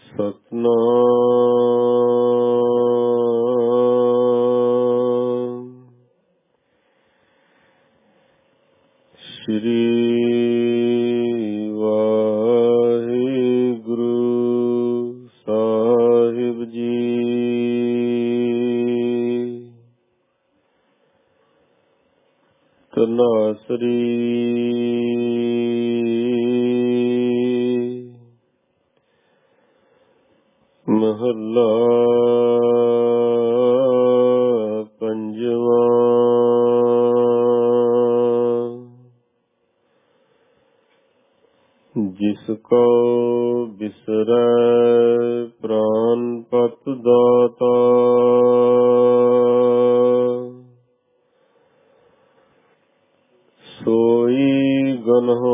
ਸਤਨਾਮ ਸ਼੍ਰੀ ਵਾਹਿਗੁਰੂ ਸਾਹਿਬ ਜੀ। ਧਨਾਸਰੀ ਮਹੱਲਾ ਪੰਜਵਾਂ। ਜਿਸ ਕੋ ਬਿਸਰੈ ਪ੍ਰਾਨ ਪਤ ਦਾਤਾ, ਸੋਈ ਗਨਹੁ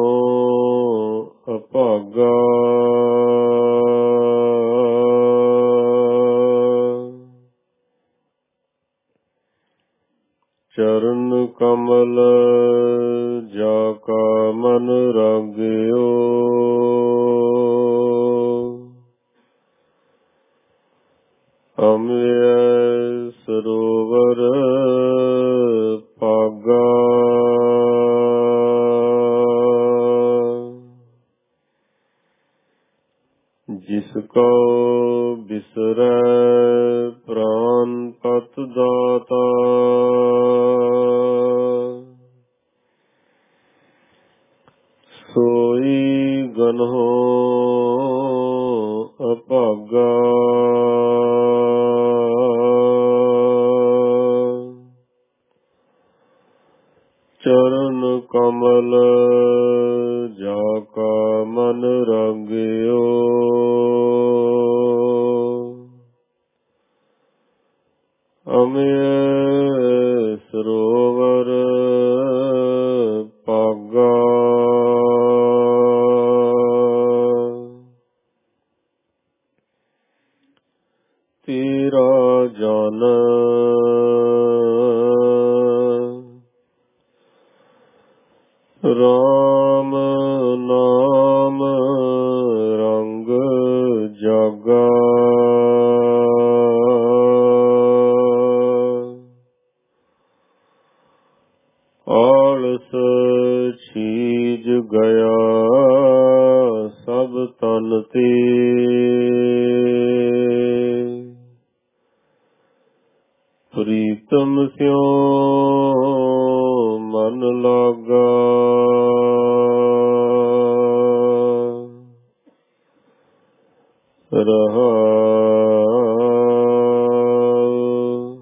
ਅਭਾਗਾ। ਚਰਨ ਕਮਲ ਜਾ ਕਾ ਮਨ ਰਾਗਿਓ, ਅੰਮ੍ਰਿਤ ਸਰੋਵਰ ਭਾਗਾ। ਜਿਸ ਕੋ ਬਿਸਰੈ ਪ੍ਰਾਨ ਪਤ ਦਾਤਾ, ਸੋਈ ਗਨਹੁ ਅਭਾਗਾ। ਚਰਨ ਕਮਲ ਜਾ ਕਾ ਮਨ ਰਾਗਿਓ, ਅੰਮ੍ਰਿਤ ਸਰੋਵਰ ਭਾਗਾ। ਤੇਰਾ ਜਨ ਰਾਮ ਨਾਮ ਰੰਗ ਜਾਗਾ। ਆਲਸ ਛੀਜ ਗਿਆ ਸਭ ਤਨ ਤੇ, ਪ੍ਰੀਤਮ ਸਿਉ ਮਨ ਲਾਗਾ। ਰਹਾਉ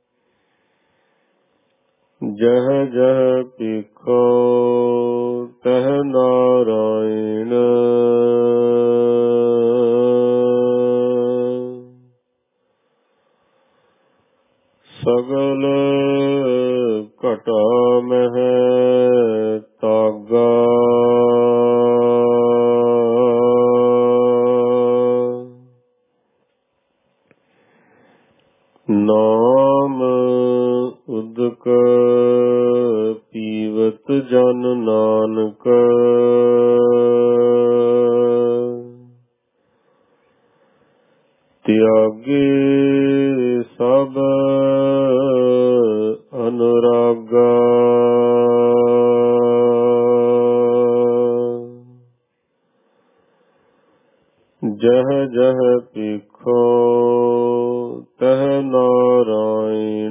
ਜਹ ਜਹ ਭਿਖੋ ਤਹ ਨਾਰਾਇਣ, ਸਗਲ ਘਟਾ ਮਹਿ ਤਾਗਾ। ਨਾਮ ਉਦਕ ਪੀਵਤ ਜਨ ਨਾਨਕ, ਤਿਆਗੇ ਸਭ ਅਨੁਰਾਗਾ। ਜਹ ਜਹ ਭਿਖੋ ਤਹ ਨਾਰਾਇਣ,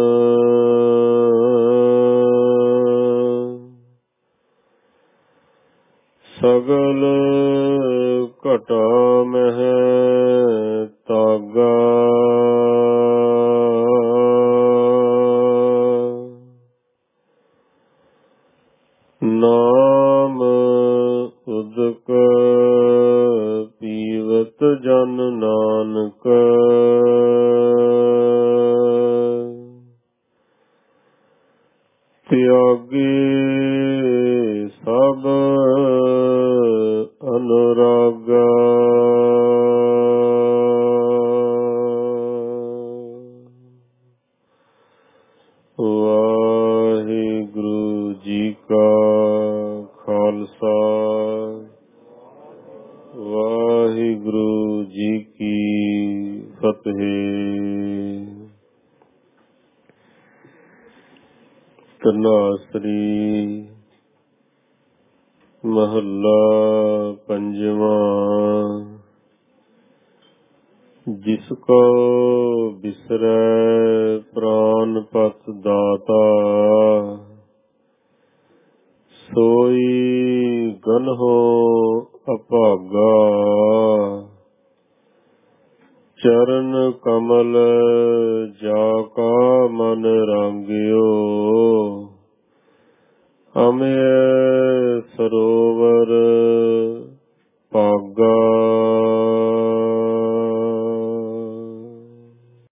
ਸਗਲ ਘਟਾ ਮਹਿ ਤਾਗਾ। ਨਾਮ ਉਦਕ ਪੀਵਤ ਜਨ ਨਾਨਕ, ਤਿਆਗੇ ਸਭ ਅਨੁਰਾਗਾ। ਵਾਹਿਗੁਰੂ ਜੀ ਕਾ ਖਾਲਸਾ, ਵਾਹਿਗੁਰੂ ਜੀ ਕੀ ਫਤਿਹ। ਧਨਾਸਰੀ ਮਹੱਲਾ ਪੰਜਵਾਂ। ਜਿਸ ਕੋ ਬਿਸਰੈ ਪ੍ਰਾਨ ਪਤ ਦਾਤਾ, ਸੋਈ ਗਨਹੁ ਅਭਾਗਾ। ਚਰਨ ਕਮਲ ਜਾ ਕਾ ਮਨ ਰਾਂਗਿਓ, ਅਮਿਯ ਸਰੋਵਰ ਭਾਗਾ।